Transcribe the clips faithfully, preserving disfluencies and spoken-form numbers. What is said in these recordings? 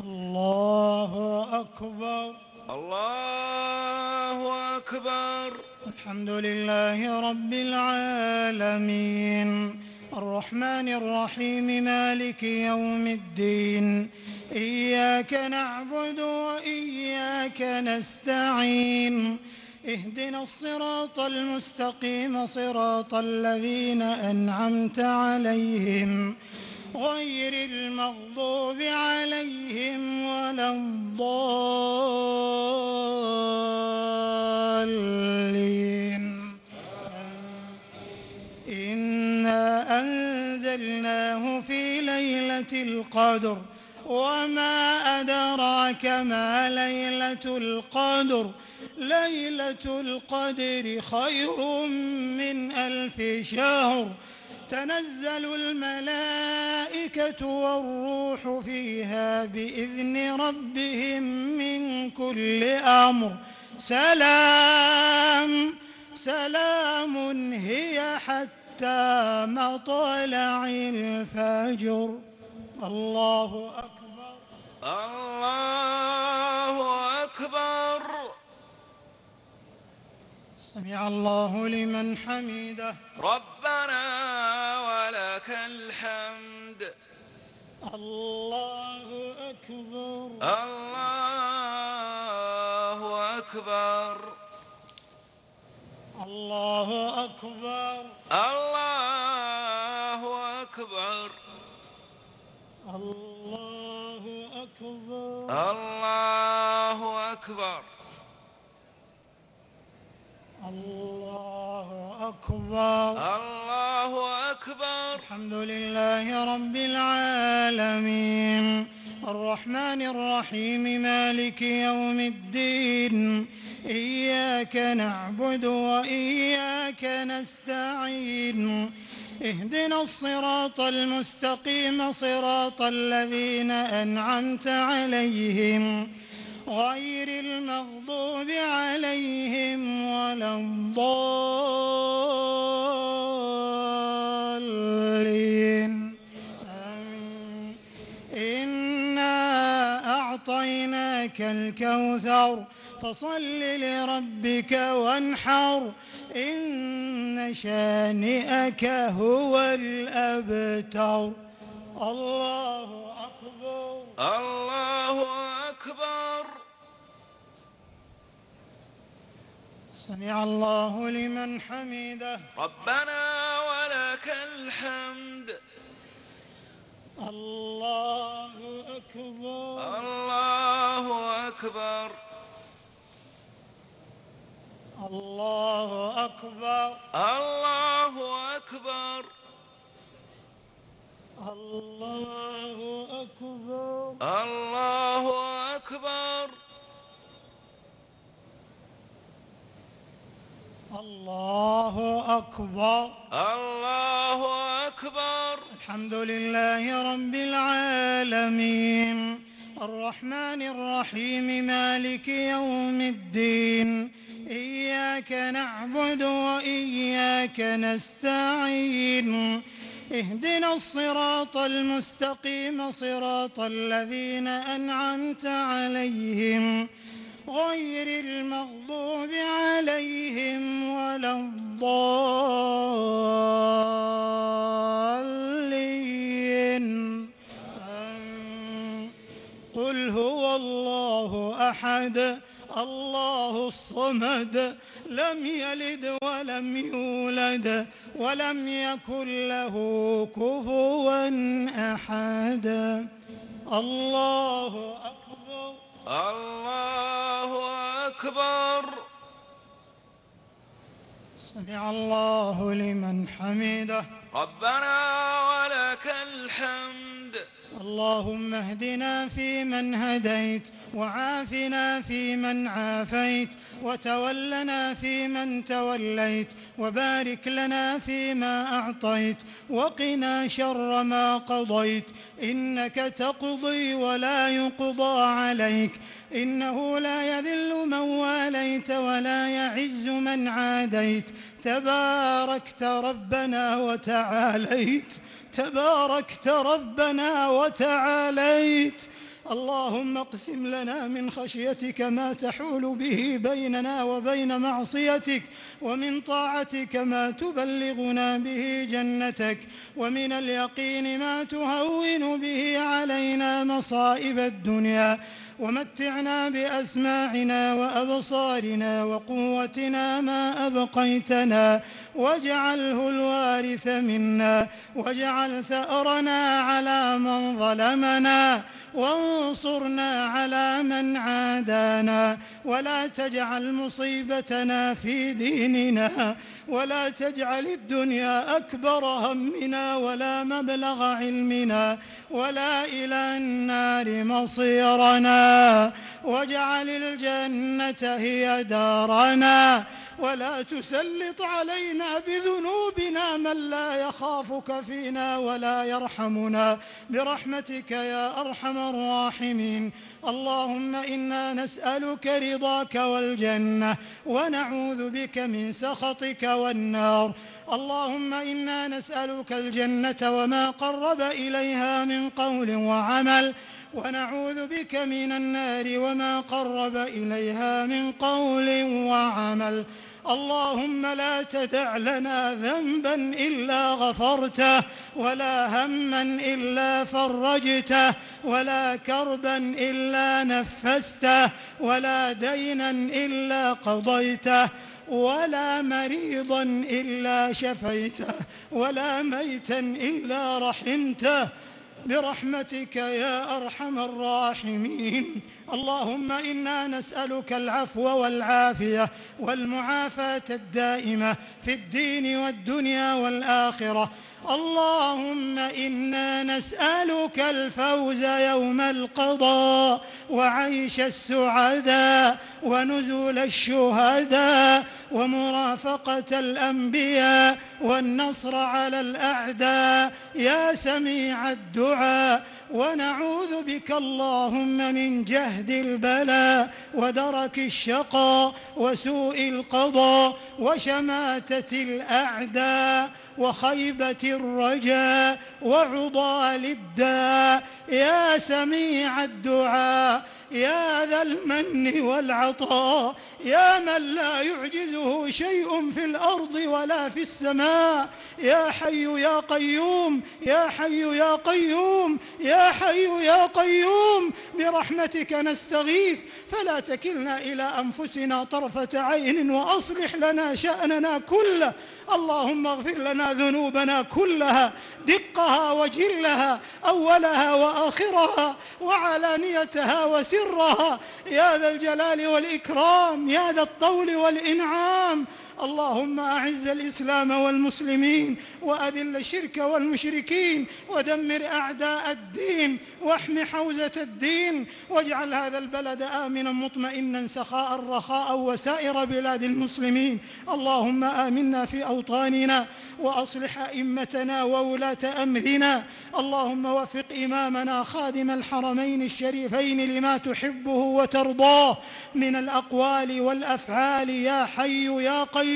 الله أكبر. الله أكبر. الحمد لله رب العالمين الرحمن الرحيم مالك يوم الدين إياك نعبد وإياك نستعين اهدنا الصراط المستقيم صراط الذين أنعمت عليهم غير المغضوب عليهم ولا الضالين. إنا أنزلناه في ليلة القدر وما أدراك ما ليلة القدر ليلة القدر خير من ألف شهر تنزل الملائكة والروح فيها بإذن ربهم من كل أمر سلام سلام هي حتى مطلع الفجر. الله أكبر. الله أكبر. سمع الله لمن حمده. ربنا ولك الحمد. الله أكبر. الله أكبر. الله أكبر. الله أكبر. الله أكبر. الله أكبر. الله أكبر. الله أكبر. الحمد لله رب العالمين الرحمن الرحيم مالك يوم الدين إياك نعبد وإياك نستعين اهدنا الصراط المستقيم صراط الذين أنعمت عليهم غير المغضوب عليهم ولا الضالين. آمين. إنا أعطيناك الكوثر فصل لربك وانحر إن شانئك هو الأبتر. الله أكبر. الله أكبر. سمع الله لمن حمده. ربنا ولك الحمد. الله أكبر. الله أكبر. الله أكبر. الله أكبر. الله أكبر. الله أكبر. الله أكبر. الله أكبر. الحمد لله رب العالمين الرحمن الرحيم مالك يوم الدين إياك نعبد وإياك نستعين اهدنا الصراط المستقيم صراط الذين أنعمت عليهم غير المغضوب عليهم ولا الضالين. قل هو الله أحد الله الصمد لم يلد ولم يولد ولم يكن له كفوا أحد. الله أكبر. الله أكبر. سمع الله لمن حمده. ربنا ولك الحمد. اللهم اهدنا فيمن هديت وعافنا فيمن عافيت وتولنا فيمن توليت وبارك لنا فيما أعطيت وقنا شر ما قضيت إنك تقضي ولا يقضى عليك إنه لا يذل من واليت ولا يعز من عاديت تباركت ربنا وتعاليت تباركت ربنا وتعاليت اللهم اقسم لنا من خشيتك ما تحول به بيننا وبين معصيتك، ومن طاعتك ما تبلغنا به جنتك، ومن اليقين ما تهون به علينا مصائب الدنيا، ومتعنا بأسماعنا وأبصارنا وقوتنا ما أبقيتنا، واجعله الوارث منا، واجعل ثأرنا على من ظلمنا، وانصرنا على من عادانا، ولا تجعل مصيبتنا في ديننا، ولا تجعل الدنيا أكبر همنا ولا مبلغ علمنا ولا إلى النار مصيرنا، واجعل الجنة هي دارنا، ولا تسلط علينا بذنوبنا من لا يخافك فينا ولا يرحمنا، برحمتك يا أرحم الراحمين. اللهم إنا نسألك رضاك والجنة، ونعوذ بك من سخطك والنار. اللهم إنا نسألك الجنة وما قرب إليها من قول وعمل، ونعوذ بك من النار وما قرب إليها من قول وعمل. اللهم لا تدع لنا ذنبا إلا غفرته، ولا هما إلا فرجته، ولا كربا إلا نفسته، ولا دينا إلا قضيته، ولا مريضا إلا شفيته، ولا ميتا إلا رحمته، برحمتك يا أرحم الراحمين. اللهم إنا نسألك العفو والعافية والمعافاة الدائمة في الدين والدنيا والآخرة. اللهم إنا نسألك الفوز يوم القضاء، وعيش السعداء، ونزول الشهداء، ومرافقة الأنبياء، والنصر على الأعداء يا سميع الدعاء. ونعوذ بك اللهم من جهد البلاء، ودرك الشقاء، وسوء القضاء، وشماتة الأعداء، وخيبة الرجاء، وعضال الداء يا سميع الدعاء، يا ذا المن والعطاء، يا من لا يعجزه شيء في الأرض ولا في السماء، يا حي يا قيوم، يا حي يا قيوم، يا حي يا قيوم، برحمتك نستغيث، فلا تكلنا إلى أنفسنا طرفة عين، وأصلح لنا شأننا كله. اللهم اغفر لنا ذنوبنا كلها، دقها وجلها، أولها وآخرها، وعلانيتها وسرها، يا ذا الجلال والإكرام، يا ذا الطول والإنعام. اللهم أعز الإسلام والمسلمين، وأذل الشرك والمشركين، ودمر أعداء الدين، واحم حوزة الدين، واجعل هذا البلد آمنا مطمئنا سخاء رخاء، وسائر بلاد المسلمين. اللهم آمنا في أوطاننا، وأصلح أئمتنا وولاة أمرنا. اللهم وفق إمامنا خادم الحرمين الشريفين لما تحبه وترضاه من الأقوال والأفعال يا حي يا قيوم.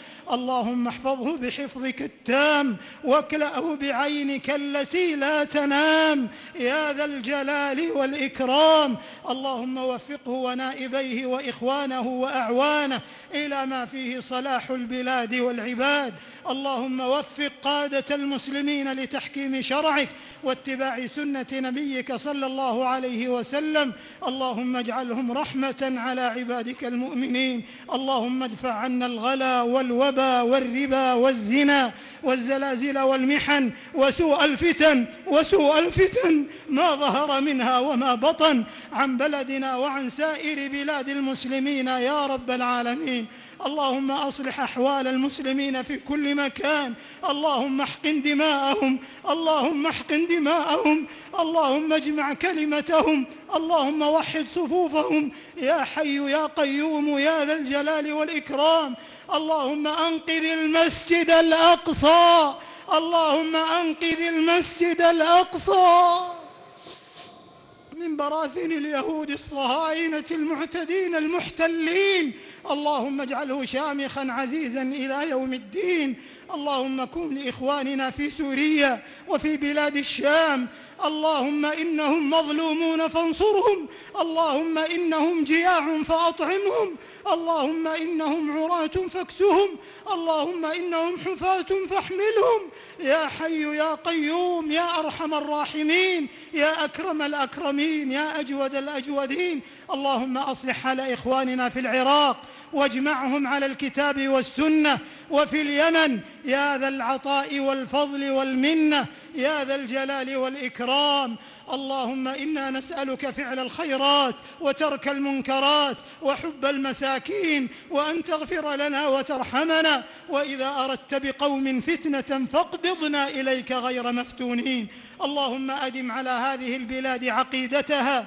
اللهم احفظه بحفظك التام، واكلأه بعينك التي لا تنام، يا ذا الجلال والإكرام. اللهم وفقه ونائبيه وإخوانه وأعوانه إلى ما فيه صلاح البلاد والعباد. اللهم وفق قادة المسلمين لتحكيم شرعك واتباع سنة نبيك صلى الله عليه وسلم. اللهم اجعلهم رحمة على عبادك المؤمنين. اللهم ادفع عنا الغلا والوبا والربا والزنا والزلازل والمحن وسوء الفتن وسوء الفتن ما ظهر منها وما بطن عن بلدنا وعن سائر بلاد المسلمين يا رب العالمين. اللهم أصلح أحوال المسلمين في كل مكان. اللهم احقن دماءهم، اللهم احقن دماءهم، اللهم اجمع كلمتهم، اللهم وحد صفوفهم، يا حي يا قيوم، يا ذا الجلال والإكرام. اللهم أنقذ المسجد الأقصى، اللهم أنقذ المسجد الأقصى ومن براثن اليهود الصهاينة المعتدين المحتلين. اللهم اجعله شامخا عزيزا إلى يوم الدين. اللهم كن لإخواننا في سوريا وفي بلاد الشام. اللهم إنهم مظلومون فانصرهم. اللهم إنهم جياع فأطعمهم. اللهم إنهم عراة فاكسهم. اللهم إنهم حفاة فاحملهم. يا حي يا قيوم يا أرحم الراحمين يا أكرم الأكرمين يا أجود الأجودين. اللهم أصلح حال إخواننا في العراق واجمعهم على الكتاب والسنة، وفي اليمن يا ذا العطاء والفضل والمنة يا ذا الجلال والإكرام. اللهم إنا نسألك فعل الخيرات وترك المنكرات وحب المساكين، وأن تغفر لنا وترحمنا، وإذا أردت بقوم فتنة فاقبضنا إليك غير مفتونين. اللهم أدم على هذه البلاد عقيدتها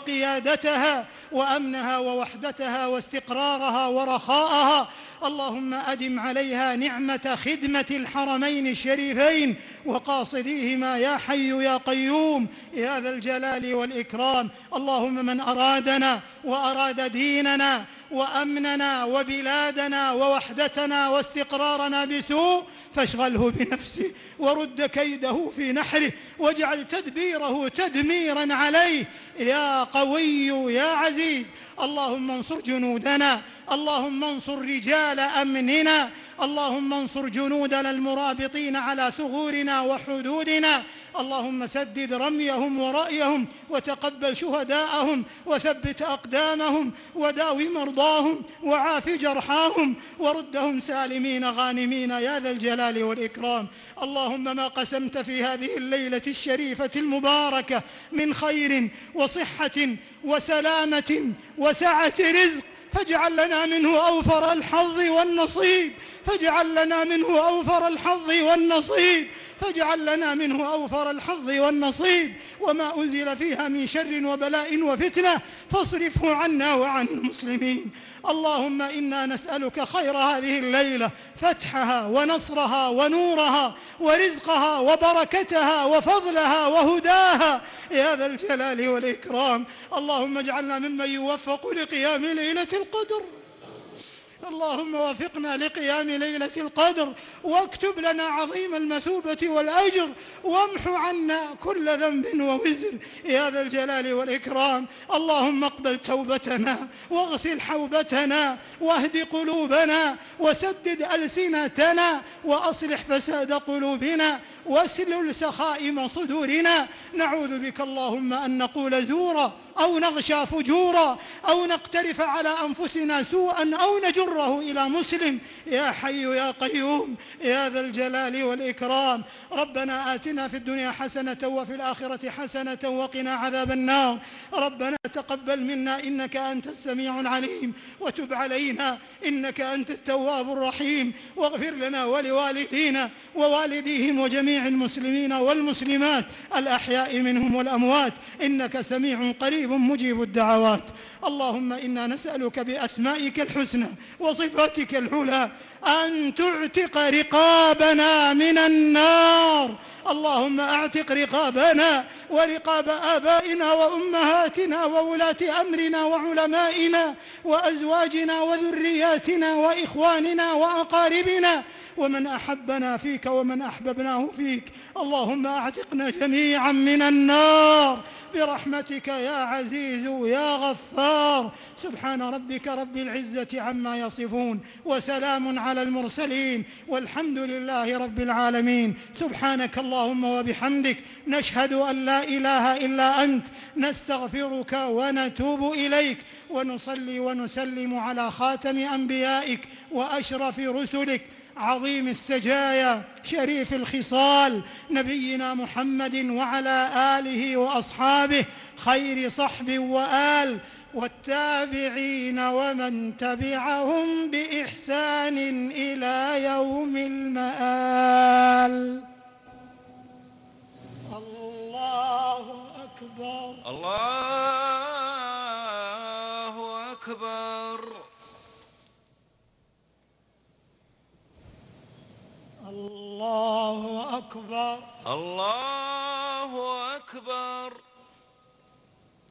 وقيادتها وأمنها ووحدتها واستقرارها ورخاءها. اللهم أدم عليها نعمة خدمة الحرمين الشريفين وقاصديهما يا حي يا قيوم يا ذا الجلال والإكرام. اللهم من أرادنا وأراد ديننا وأمننا وبلادنا ووحدتنا واستقرارنا بسوء فاشغله بنفسه ورد كيده في نحره واجعل تدبيره تدميرا عليه يا قوي يا عزيز. اللهم انصر جنودنا. اللهم انصر رجال أمننا. اللهم انصر جنودنا المرابطين على ثغورنا وحدودنا. اللهم سدد رميهم ورأيهم وتقبل شهداءهم وثبت أقدامهم وداوي مرضاهم وعاف جرحاهم وردهم سالمين غانمين يا ذا الجلال والإكرام. اللهم ما قسمت في هذه الليلة الشريفة المباركة من خير وصحة وسلامة وسعة رزق فاجعل لنا منه أوفر الحظ والنصيب. فاجعل لنا منه أوفر الحظ والنصيب. فاجعل لنا منه أوفر الحظ والنصيب. وما أنزل فيها من شر وبلاء وفتنة فاصرفه عنا وعن المسلمين. اللهم إنا نسألك خير هذه الليلة، فتحها ونصرها ونورها ورزقها وبركتها وفضلها وهداها يا ذا الجلال والإكرام. اللهم اجعلنا ممن يوفق لقيام ليلة القدر. اللهم وفقنا لقيام ليلة القدر واكتب لنا عظيم المثوبة والأجر وامحو عنا كل ذنب ووزر يا ذا الجلال والإكرام. اللهم اقبل توبتنا واغسل حوبتنا واهد قلوبنا وسدد ألسنتنا وأصلح فساد قلوبنا واسلل سخائم صدورنا. نعوذ بك اللهم أن نقول زورا أو نغشى فجورا أو نقترف على أنفسنا سوءا أو نجر إلى مسلم يا حي يا قيوم يا ذا الجلال والإكرام. ربنا آتنا في الدنيا حسنة وفي الآخرة حسنة وقنا عذاب النار. ربنا تقبل منا إنك أنت السميع العليم وتب علينا إنك أنت التواب الرحيم. واغفر لنا ولوالدينا ووالديهم وجميع المسلمين والمسلمات الأحياء منهم والأموات إنك سميع قريب مجيب الدعوات. اللهم إنا نسألك بأسمائك الحسنى وصفاتك العلى أن تعتق رقابنا من النار. اللهم اعتق رقابنا ورقاب آبائنا وأمهاتنا وولاة أمرنا وعلمائنا وأزواجنا وذرياتنا وإخواننا وأقاربنا ومن أحبنا فيك ومن أحببناه فيك. اللهم أعتقنا جميعا من النار برحمتك يا عزيز يا غفار. سبحان ربك رب العزة عما يصفون وسلام على المرسلين والحمد لله رب العالمين. سبحانك اللهم وبحمدك نشهد أن لا إله إلا أنت نستغفرك ونتوب إليك ونصلي ونسلم على خاتم أنبيائك وأشرف رسلك عظيم السجايا شريف الخصال نبينا محمد وعلى آله وأصحابه خير صحب وآل والتابعين ومن تبعهم بإحسان إلى يوم المآل. الله أكبر. الله أكبر. الله أكبر. الله أكبر.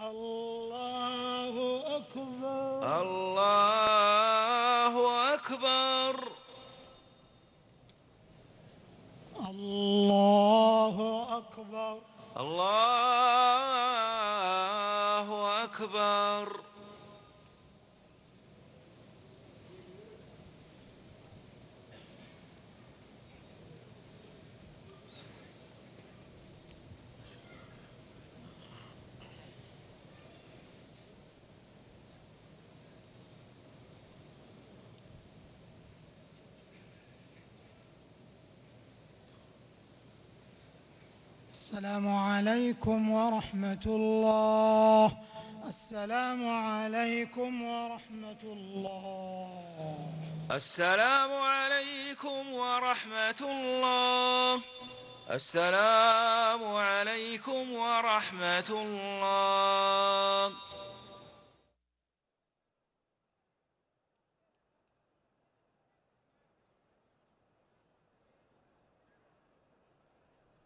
الله أكبر. الله أكبر. الله أكبر. الله أكبر. السلام عليكم ورحمة الله. السلام عليكم ورحمة الله. السلام عليكم ورحمة الله. السلام عليكم ورحمة الله.